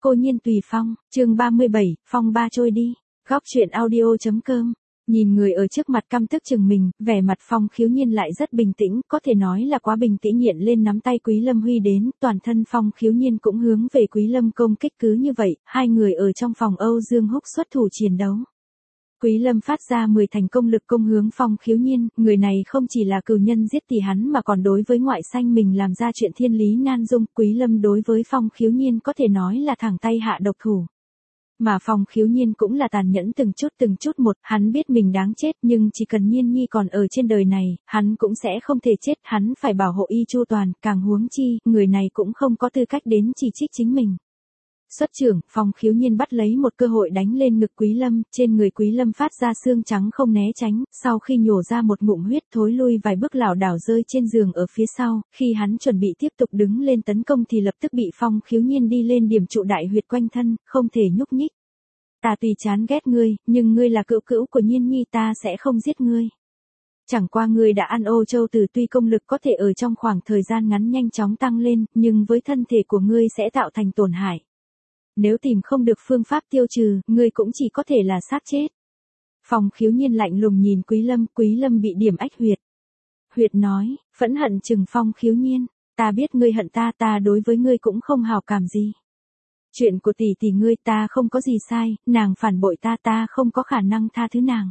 Cô Nhiên tùy phong, chương 37, phong ba trôi đi. Góc truyện audio.com. Nhìn người ở trước mặt căm tức chừng mình, vẻ mặt Phong Khiếu Nhiên lại rất bình tĩnh, có thể nói là quá bình tĩnh, hiện lên nắm tay Quý Lâm Huy đến, toàn thân Phong Khiếu Nhiên cũng hướng về Quý Lâm công kích. Cứ như vậy, hai người ở trong phòng Âu Dương Húc xuất thủ chiến đấu. Quý Lâm phát ra 10 thành công lực công hướng Phong Khiếu Nhiên, người này không chỉ là cừu nhân giết tỷ hắn mà còn đối với ngoại sanh mình làm ra chuyện thiên lý nan dung. Quý Lâm đối với Phong Khiếu Nhiên có thể nói là thẳng tay hạ độc thủ. Mà Phong Khiếu Nhiên cũng là tàn nhẫn từng chút một, hắn biết mình đáng chết nhưng chỉ cần Nhiên Nhi còn ở trên đời này, hắn cũng sẽ không thể chết, hắn phải bảo hộ y chu toàn, càng huống chi, người này cũng không có tư cách đến chỉ trích chính mình. Xuất trưởng, Phong Khiếu Nhiên bắt lấy một cơ hội đánh lên ngực Quý Lâm, trên người Quý Lâm phát ra xương trắng không né tránh, sau khi nhổ ra một ngụm huyết thối lui vài bước lảo đảo rơi trên giường ở phía sau, khi hắn chuẩn bị tiếp tục đứng lên tấn công thì lập tức bị Phong Khiếu Nhiên đi lên điểm trụ đại huyệt quanh thân, không thể nhúc nhích. Ta tuy chán ghét ngươi, nhưng ngươi là cữu cữu của Nhiên Nhi, ta sẽ không giết ngươi. Chẳng qua ngươi đã ăn ô châu tử, tuy công lực có thể ở trong khoảng thời gian ngắn nhanh chóng tăng lên, nhưng với thân thể của ngươi sẽ tạo thành tổn hại. Nếu tìm không được phương pháp tiêu trừ, ngươi cũng chỉ có thể là xác chết. Phong Khiếu Nhiên lạnh lùng nhìn Quý Lâm bị điểm ách huyệt. Huyệt nói, phẫn hận chừng Phong Khiếu Nhiên, ta biết ngươi hận ta, ta đối với ngươi cũng không hảo cảm gì. Chuyện của tỷ tỷ ngươi ta không có gì sai, nàng phản bội ta, ta không có khả năng tha thứ nàng.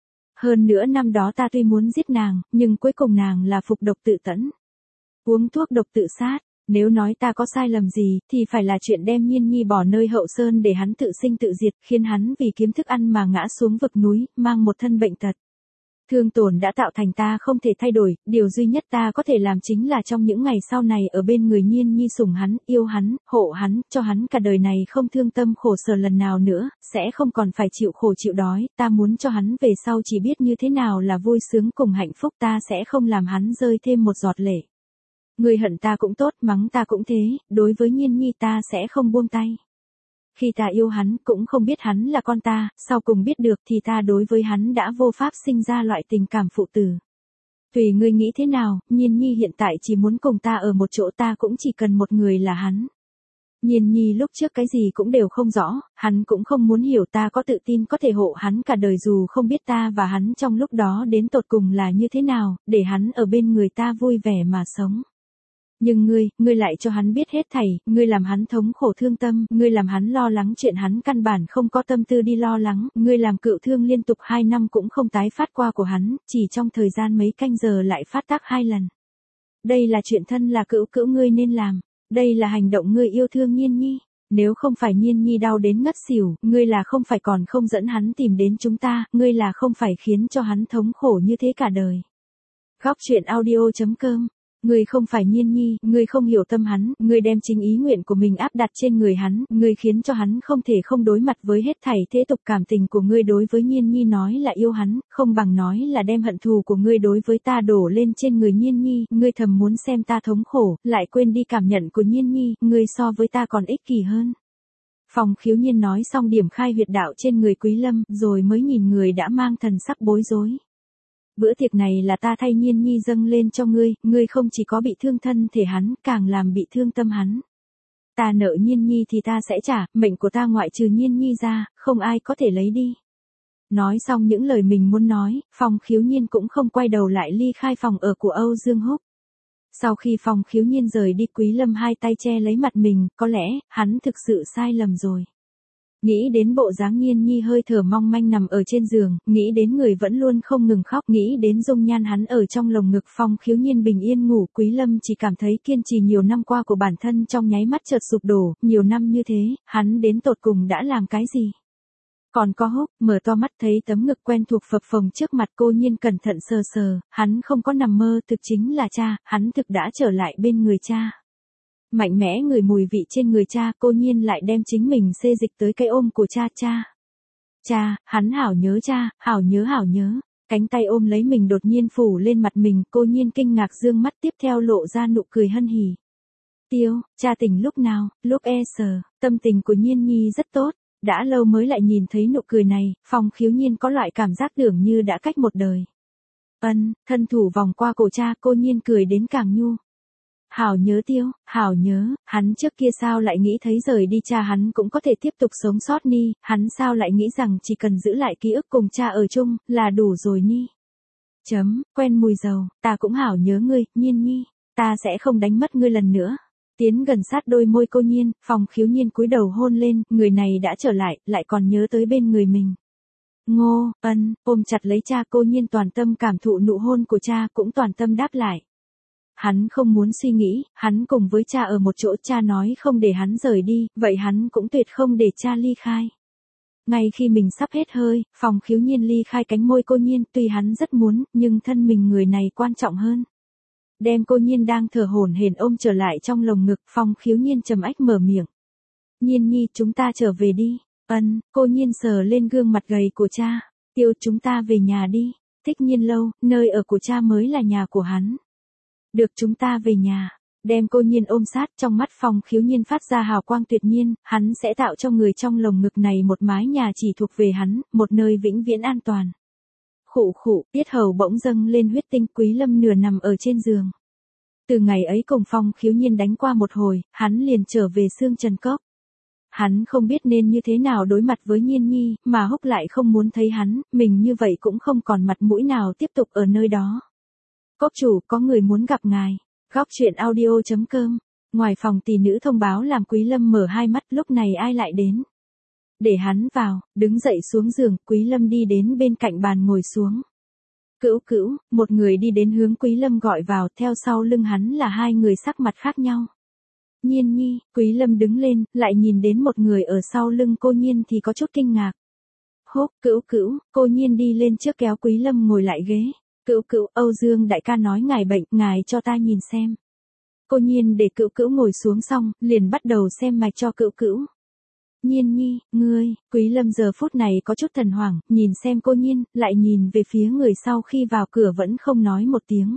Hơn nữa năm đó ta tuy muốn giết nàng, nhưng cuối cùng nàng là phục độc tự tẫn. Uống thuốc độc tự sát. Nếu nói ta có sai lầm gì, thì phải là chuyện đem Nhiên Nhi bỏ nơi hậu sơn để hắn tự sinh tự diệt, khiến hắn vì kiếm thức ăn mà ngã xuống vực núi, mang một thân bệnh tật. Thương tổn đã tạo thành ta không thể thay đổi, điều duy nhất ta có thể làm chính là trong những ngày sau này ở bên người Nhiên Nhi, sủng hắn, yêu hắn, hộ hắn, cho hắn cả đời này không thương tâm khổ sở lần nào nữa, sẽ không còn phải chịu khổ chịu đói, ta muốn cho hắn về sau chỉ biết như thế nào là vui sướng cùng hạnh phúc, ta sẽ không làm hắn rơi thêm một giọt lệ. Người hận ta cũng tốt, mắng ta cũng thế, đối với Nhiên Nhi ta sẽ không buông tay. Khi ta yêu hắn, cũng không biết hắn là con ta, sau cùng biết được thì ta đối với hắn đã vô pháp sinh ra loại tình cảm phụ tử. Tùy ngươi nghĩ thế nào, Nhiên Nhi hiện tại chỉ muốn cùng ta ở một chỗ, ta cũng chỉ cần một người là hắn. Nhiên Nhi lúc trước cái gì cũng đều không rõ, hắn cũng không muốn hiểu, ta có tự tin có thể hộ hắn cả đời dù không biết ta và hắn trong lúc đó đến tột cùng là như thế nào, để hắn ở bên người ta vui vẻ mà sống. Nhưng ngươi lại cho hắn biết hết thảy, ngươi làm hắn thống khổ thương tâm, ngươi làm hắn lo lắng chuyện hắn căn bản không có tâm tư đi lo lắng, ngươi làm cựu thương liên tục 2 năm cũng không tái phát qua của hắn, chỉ trong thời gian mấy canh giờ lại phát tác 2 lần. Đây là chuyện thân là cữu cữu ngươi nên làm, đây là hành động ngươi yêu thương Nhiên Nhi, nếu không phải Nhiên Nhi đau đến ngất xỉu, ngươi là không phải còn không dẫn hắn tìm đến chúng ta, ngươi là không phải khiến cho hắn thống khổ như thế cả đời. Góc truyện audio.com. Ngươi không phải Nhiên Nhi, ngươi không hiểu tâm hắn, ngươi đem chính ý nguyện của mình áp đặt trên người hắn, ngươi khiến cho hắn không thể không đối mặt với hết thảy thế tục. Cảm tình của ngươi đối với Nhiên Nhi nói là yêu hắn, không bằng nói là đem hận thù của ngươi đối với ta đổ lên trên người Nhiên Nhi, ngươi thầm muốn xem ta thống khổ, lại quên đi cảm nhận của Nhiên Nhi, ngươi so với ta còn ích kỷ hơn. Phong Khiếu Nhiên nói xong điểm khai huyệt đạo trên người Quý Lâm, rồi mới nhìn người đã mang thần sắc bối rối. Bữa tiệc này là ta thay Nhiên Nhi dâng lên cho ngươi, ngươi không chỉ có bị thương thân thể hắn, càng làm bị thương tâm hắn. Ta nợ Nhiên Nhi thì ta sẽ trả, mệnh của ta ngoại trừ Nhiên Nhi ra, không ai có thể lấy đi. Nói xong những lời mình muốn nói, Phong Khiếu Nhiên cũng không quay đầu lại ly khai phòng ở của Âu Dương Húc. Sau khi Phong Khiếu Nhiên rời đi, Quý Lâm hai tay che lấy mặt mình, có lẽ, hắn thực sự sai lầm rồi. Nghĩ đến bộ dáng Nhiên Nhi hơi thở mong manh nằm ở trên giường, nghĩ đến người vẫn luôn không ngừng khóc, nghĩ đến dung nhan hắn ở trong lồng ngực, Phong Khiếu Nhiên bình yên ngủ. Quý Lâm chỉ cảm thấy kiên trì nhiều năm qua của bản thân trong nháy mắt chợt sụp đổ, nhiều năm như thế, hắn đến tột cùng đã làm cái gì? Còn có Húc, mở to mắt thấy tấm ngực quen thuộc phập phồng trước mặt. Cô Nhiên cẩn thận sờ sờ, hắn không có nằm mơ, thực chính là cha, hắn thực đã trở lại bên người cha. Mạnh mẽ ngửi mùi vị trên người cha, Cô Nhiên lại đem chính mình xê dịch tới cái ôm của cha. Cha, hắn hảo nhớ cha, hảo nhớ. Cánh tay ôm lấy mình đột nhiên phủ lên mặt mình, Cô Nhiên kinh ngạc dương mắt, tiếp theo lộ ra nụ cười hân hỉ. Tiêu, cha tỉnh lúc nào? Lúc sờ, tâm tình của Nhiên Nhi rất tốt, đã lâu mới lại nhìn thấy nụ cười này, Phong Khiếu Nhiên có loại cảm giác tưởng như đã cách một đời. Thân thủ vòng qua cổ cha, Cô Nhiên cười đến càng nhu. Hảo nhớ Tiêu, hảo nhớ, hắn trước kia sao lại nghĩ thấy rời đi cha hắn cũng có thể tiếp tục sống sót ni, hắn sao lại nghĩ rằng chỉ cần giữ lại ký ức cùng cha ở chung, là đủ rồi ni. Quen mùi dầu, ta cũng hảo nhớ ngươi, Nhiên Nhi, ta sẽ không đánh mất ngươi lần nữa. Tiến gần sát đôi môi cô Nhiên, Phong Khiếu Nhiên cúi đầu hôn lên, người này đã trở lại còn nhớ tới bên người mình. Ngô, ôm chặt lấy cha, cô Nhiên toàn tâm cảm thụ nụ hôn của cha, cũng toàn tâm đáp lại. Hắn không muốn suy nghĩ, hắn cùng với cha ở một chỗ, cha nói không để hắn rời đi, vậy hắn cũng tuyệt không để cha ly khai. Ngay khi mình sắp hết hơi, Phong Khiếu Nhiên ly khai cánh môi cô Nhiên, tuy hắn rất muốn, nhưng thân mình người này quan trọng hơn. Đem cô Nhiên đang thở hổn hển ôm trở lại trong lồng ngực, Phong Khiếu Nhiên trầm ách mở miệng. Nhiên Nhi, chúng ta trở về đi. Cô Nhiên sờ lên gương mặt gầy của cha. Tiêu, chúng ta về nhà đi. Thích Nhiên lâu, nơi ở của cha mới là nhà của hắn. Được, chúng ta về nhà. Đem cô Nhiên ôm sát, trong mắt Phong Khiếu Nhiên phát ra hào quang tuyệt nhiên, hắn sẽ tạo cho người trong lồng ngực này một mái nhà chỉ thuộc về hắn, một nơi vĩnh viễn an toàn. Khụ khụ, yết hầu bỗng dâng lên huyết tinh, Quý Lâm nửa nằm ở trên giường. Từ ngày ấy cùng Phong Khiếu Nhiên đánh qua một hồi, hắn liền trở về Sương Trần Cốc. Hắn không biết nên như thế nào đối mặt với Nhiên Nhi, mà Húc lại không muốn thấy hắn, mình như vậy cũng không còn mặt mũi nào tiếp tục ở nơi đó. Cốc chủ, có người muốn gặp ngài. Góc truyện audio.com. Ngoài phòng tỷ nữ thông báo làm Quý Lâm mở hai mắt, lúc này ai lại đến. Để hắn vào, đứng dậy xuống giường, Quý Lâm đi đến bên cạnh bàn ngồi xuống. Cữu cữu, một người đi đến hướng Quý Lâm gọi vào, theo sau lưng hắn là hai người sắc mặt khác nhau. Nhiên Nhi, Quý Lâm đứng lên, lại nhìn đến một người ở sau lưng cô Nhiên thì có chút kinh ngạc. Húc, cữu cữu, cô Nhiên đi lên trước kéo Quý Lâm ngồi lại ghế. Cữu cữu, Âu Dương đại ca nói ngài bệnh, ngài cho ta nhìn xem. Cô Nhiên để cữu cữu ngồi xuống xong, liền bắt đầu xem mạch cho cữu cữu. Nhiên Nhi, ngươi, Quý Lâm giờ phút này có chút thần hoảng, nhìn xem cô Nhiên, lại nhìn về phía người sau khi vào cửa vẫn không nói một tiếng.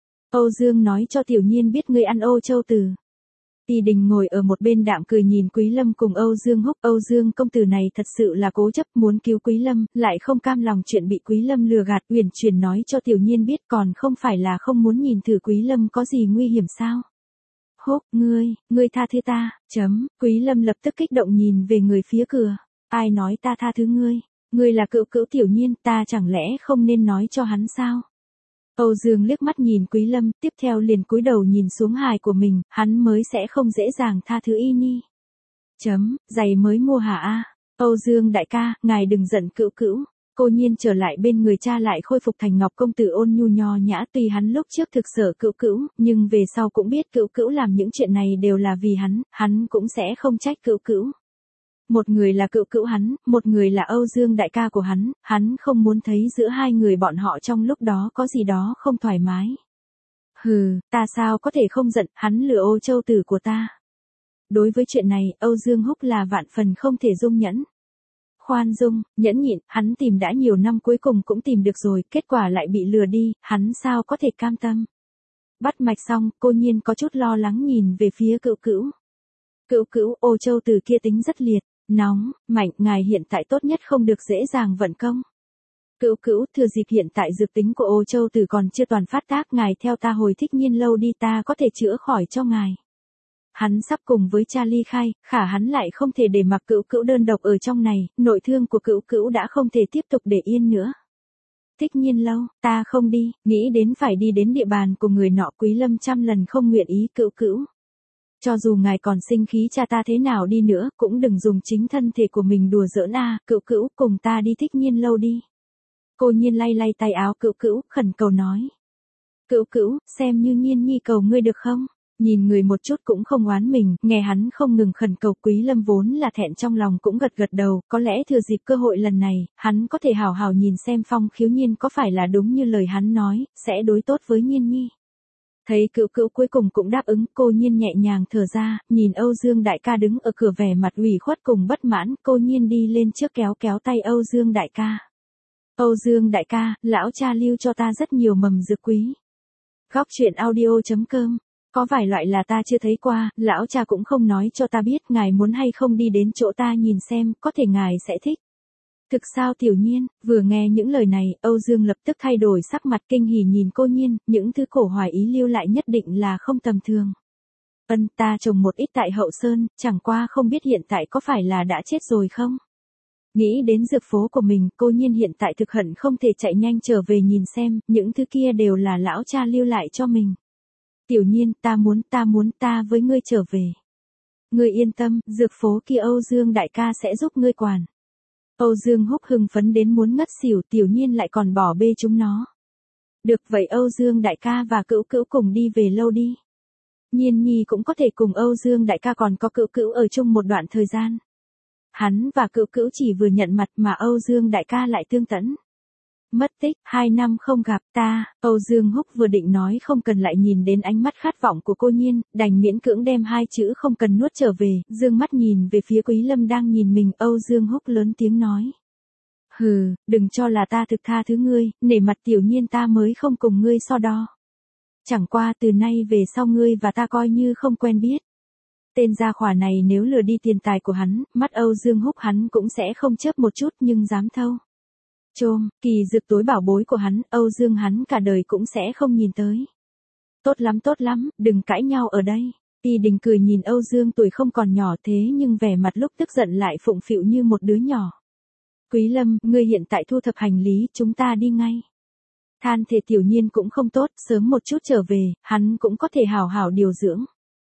Âu Dương nói cho Tiểu Nhiên biết ngươi ăn Ô Châu Tử. Tỷ Đình ngồi ở một bên đạm cười nhìn Quý Lâm cùng Âu Dương Húc. Âu Dương công tử này thật sự là cố chấp muốn cứu Quý Lâm, lại không cam lòng chuyện bị Quý Lâm lừa gạt, uyển chuyển nói cho Tiểu Nhiên biết còn không phải là không muốn nhìn thử Quý Lâm có gì nguy hiểm sao. Húc, ngươi tha thứ ta, Quý Lâm lập tức kích động nhìn về người phía cửa. Ai nói ta tha thứ ngươi? Ngươi là cữu cữu Tiểu Nhiên, ta chẳng lẽ không nên nói cho hắn sao? Âu Dương liếc mắt nhìn Quý Lâm, tiếp theo liền cúi đầu nhìn xuống hài của mình, hắn mới sẽ không dễ dàng tha thứ y ni. Giày mới mua hả a? Âu Dương đại ca, ngài đừng giận cữu cữu. Cô Nhiên trở lại bên người cha lại khôi phục thành Ngọc công tử ôn nhu nho nhã, tuy hắn lúc trước thực sợ cữu cữu, nhưng về sau cũng biết cữu cữu làm những chuyện này đều là vì hắn cũng sẽ không trách cữu cữu. Một người là cữu cữu hắn, một người là Âu Dương đại ca của hắn không muốn thấy giữa hai người bọn họ trong lúc đó có gì đó không thoải mái. Hừ, ta sao có thể không giận, hắn lừa Ô Châu Tử của ta. Đối với chuyện này, Âu Dương Húc là vạn phần không thể dung nhẫn. Khoan dung, nhẫn nhịn, hắn tìm đã nhiều năm cuối cùng cũng tìm được rồi, kết quả lại bị lừa đi, hắn sao có thể cam tâm. Bắt mạch xong, cô Nhiên có chút lo lắng nhìn về phía cữu cữu. Cữu cữu, Ô Châu Tử kia tính rất liệt, nóng, mạnh, ngài hiện tại tốt nhất không được dễ dàng vận công. Cữu cữu, thừa dịp hiện tại dược tính của Ô Châu Tử còn chưa toàn phát tác, ngài theo ta hồi Thích Nhiên lâu đi, ta có thể chữa khỏi cho ngài. Hắn sắp cùng với cha ly khai, khả hắn lại không thể để mặc cữu cữu đơn độc ở trong này, nội thương của cữu cữu đã không thể tiếp tục để yên nữa. Thích Nhiên lâu, ta không đi, nghĩ đến phải đi đến địa bàn của người nọ. Quý Lâm trăm lần không nguyện ý. Cữu cữu, cho dù ngài còn sinh khí cha ta thế nào đi nữa, cũng đừng dùng chính thân thể của mình đùa giỡn a. Cữu cữu, cùng ta đi Thích Nhiên lâu đi. Cô Nhiên lay lay tay áo cữu cữu, khẩn cầu nói. Cữu cữu, xem như Nhiên Nhi cầu ngươi được không? Nhìn người một chút cũng không oán mình, nghe hắn không ngừng khẩn cầu, Quý Lâm vốn là thẹn trong lòng cũng gật gật đầu, có lẽ thừa dịp cơ hội lần này, hắn có thể hào hào nhìn xem Phong Khiếu Nhiên có phải là đúng như lời hắn nói, sẽ đối tốt với Nhiên Nhi. Thấy cữu cữu cuối cùng cũng đáp ứng, cô Nhiên nhẹ nhàng thở ra, nhìn Âu Dương đại ca đứng ở cửa vẻ mặt ủy khuất cùng bất mãn, cô Nhiên đi lên trước kéo kéo tay Âu Dương đại ca. Âu Dương đại ca, lão cha lưu cho ta rất nhiều mầm dược quý. Góc truyện audio.com. Có vài loại là ta chưa thấy qua, lão cha cũng không nói cho ta biết, ngài muốn hay không đi đến chỗ ta nhìn xem, có thể ngài sẽ thích. Thực sao Tiểu Nhiên? Vừa nghe những lời này, Âu Dương lập tức thay đổi sắc mặt kinh hỉ nhìn cô Nhiên, những thứ cổ hoài ý lưu lại nhất định là không tầm thường. Ta trồng một ít tại Hậu Sơn, chẳng qua không biết hiện tại có phải là đã chết rồi không? Nghĩ đến dược phố của mình, cô Nhiên hiện tại thực hận không thể chạy nhanh trở về nhìn xem, những thứ kia đều là lão cha lưu lại cho mình. Tiểu Nhiên, ta với ngươi trở về. Ngươi yên tâm, dược phố kia Âu Dương đại ca sẽ giúp ngươi quản. Âu Dương Húc hưng phấn đến muốn ngất xỉu, Tiểu Nhiên lại còn bỏ bê chúng nó. Được vậy Âu Dương đại ca và Cữu Cữu cùng đi về lâu đi. Nhiên Nhi cũng có thể cùng Âu Dương đại ca còn có Cữu Cữu ở chung một đoạn thời gian. Hắn và Cữu Cữu chỉ vừa nhận mặt mà Âu Dương đại ca lại tương tẫn. Mất tích, 2 năm không gặp ta, Âu Dương Húc vừa định nói không cần lại nhìn đến ánh mắt khát vọng của cô Nhiên, đành miễn cưỡng đem 2 chữ không cần nuốt trở về, dương mắt nhìn về phía Quý Lâm đang nhìn mình, Âu Dương Húc lớn tiếng nói. Hừ, đừng cho là ta thực tha thứ ngươi, nể mặt Tiểu Nhiên ta mới không cùng ngươi so đo. Chẳng qua từ nay về sau ngươi và ta coi như không quen biết. Tên gia khỏa này nếu lừa đi tiền tài của hắn, mắt Âu Dương Húc hắn cũng sẽ không chớp một chút nhưng dám thâu. Chôm, kỳ dược tối bảo bối của hắn, Âu Dương hắn cả đời cũng sẽ không nhìn tới. Tốt lắm, đừng cãi nhau ở đây. Y Đình cười nhìn Âu Dương tuổi không còn nhỏ thế nhưng vẻ mặt lúc tức giận lại phụng phịu như một đứa nhỏ. Quý Lâm, ngươi hiện tại thu thập hành lý, chúng ta đi ngay. Than thể Tiểu Nhiên cũng không tốt, sớm một chút trở về, hắn cũng có thể hảo hảo điều dưỡng.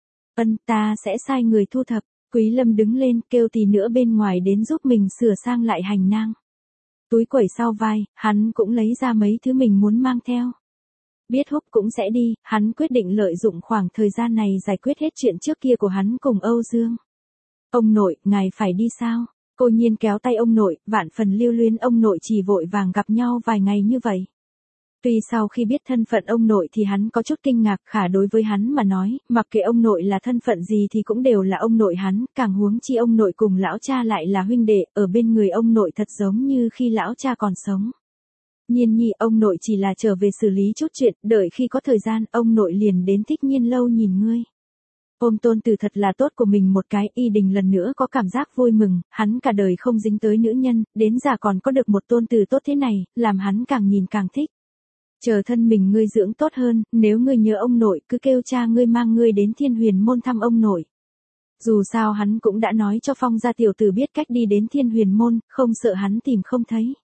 Ta sẽ sai người thu thập. Quý Lâm đứng lên kêu tí nữa bên ngoài đến giúp mình sửa sang lại hành nang. Túi quẩy sau vai, hắn cũng lấy ra mấy thứ mình muốn mang theo. Biết Húc cũng sẽ đi, hắn quyết định lợi dụng khoảng thời gian này giải quyết hết chuyện trước kia của hắn cùng Âu Dương. Ông nội, ngài phải đi sao? Cô Nhiên kéo tay ông nội, vạn phần lưu luyến ông nội chỉ vội vàng gặp nhau vài ngày như vậy. Tuy sau khi biết thân phận ông nội thì hắn có chút kinh ngạc, khả đối với hắn mà nói, mặc kệ ông nội là thân phận gì thì cũng đều là ông nội hắn, càng huống chi ông nội cùng lão cha lại là huynh đệ, ở bên người ông nội thật giống như khi lão cha còn sống. Nhiên Nhi, ông nội chỉ là trở về xử lý chút chuyện, đợi khi có thời gian, ông nội liền đến Thích Nhiên lâu nhìn ngươi. Ôm tôn tử thật là tốt của mình một cái, Y Đình lần nữa có cảm giác vui mừng, hắn cả đời không dính tới nữ nhân, đến già còn có được một tôn tử tốt thế này, làm hắn càng nhìn càng thích. Chờ thân mình ngươi dưỡng tốt hơn, nếu ngươi nhớ ông nội, cứ kêu cha ngươi mang ngươi đến Thiên Huyền môn thăm ông nội. Dù sao hắn cũng đã nói cho Phong gia tiểu tử biết cách đi đến Thiên Huyền môn, không sợ hắn tìm không thấy.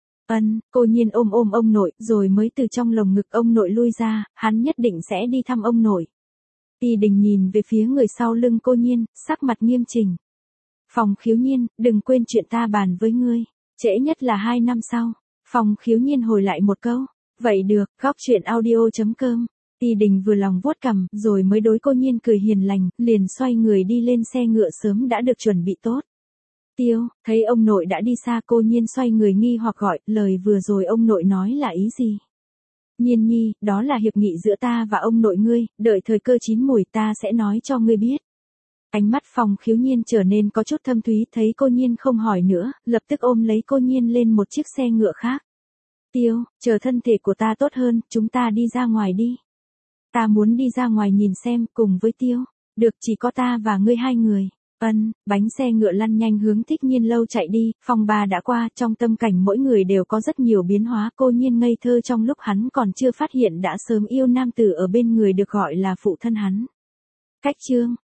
Cô Nhiên ôm ông nội, rồi mới từ trong lồng ngực ông nội lui ra, hắn nhất định sẽ đi thăm ông nội. Y Đình nhìn về phía người sau lưng cô Nhiên, sắc mặt nghiêm chỉnh. Phong Khiếu Nhiên, đừng quên chuyện ta bàn với ngươi, trễ nhất là 2 năm sau. Phong Khiếu Nhiên hồi lại một câu. Vậy được, góc chuyện audio.com. Y Đình vừa lòng vuốt cằm, rồi mới đối cô Nhiên cười hiền lành, liền xoay người đi lên xe ngựa sớm đã được chuẩn bị tốt. Tiêu, thấy ông nội đã đi xa, cô Nhiên xoay người nghi hoặc gọi, lời vừa rồi ông nội nói là ý gì? Nhiên Nhi, đó là hiệp nghị giữa ta và ông nội ngươi, đợi thời cơ chín mùi ta sẽ nói cho ngươi biết. Ánh mắt Phong Khiếu Nhiên trở nên có chút thâm thúy, thấy cô Nhiên không hỏi nữa, lập tức ôm lấy cô Nhiên lên một chiếc xe ngựa khác. Tiêu, chờ thân thể của ta tốt hơn, chúng ta đi ra ngoài đi. Ta muốn đi ra ngoài nhìn xem, cùng với Tiêu. Được, chỉ có ta và ngươi 2 người. Bánh xe ngựa lăn nhanh hướng Thích Nhiên lâu chạy đi, phòng 3 đã qua, trong tâm cảnh mỗi người đều có rất nhiều biến hóa. Cô Nhiên ngây thơ trong lúc hắn còn chưa phát hiện đã sớm yêu nam tử ở bên người được gọi là phụ thân hắn. Cách chương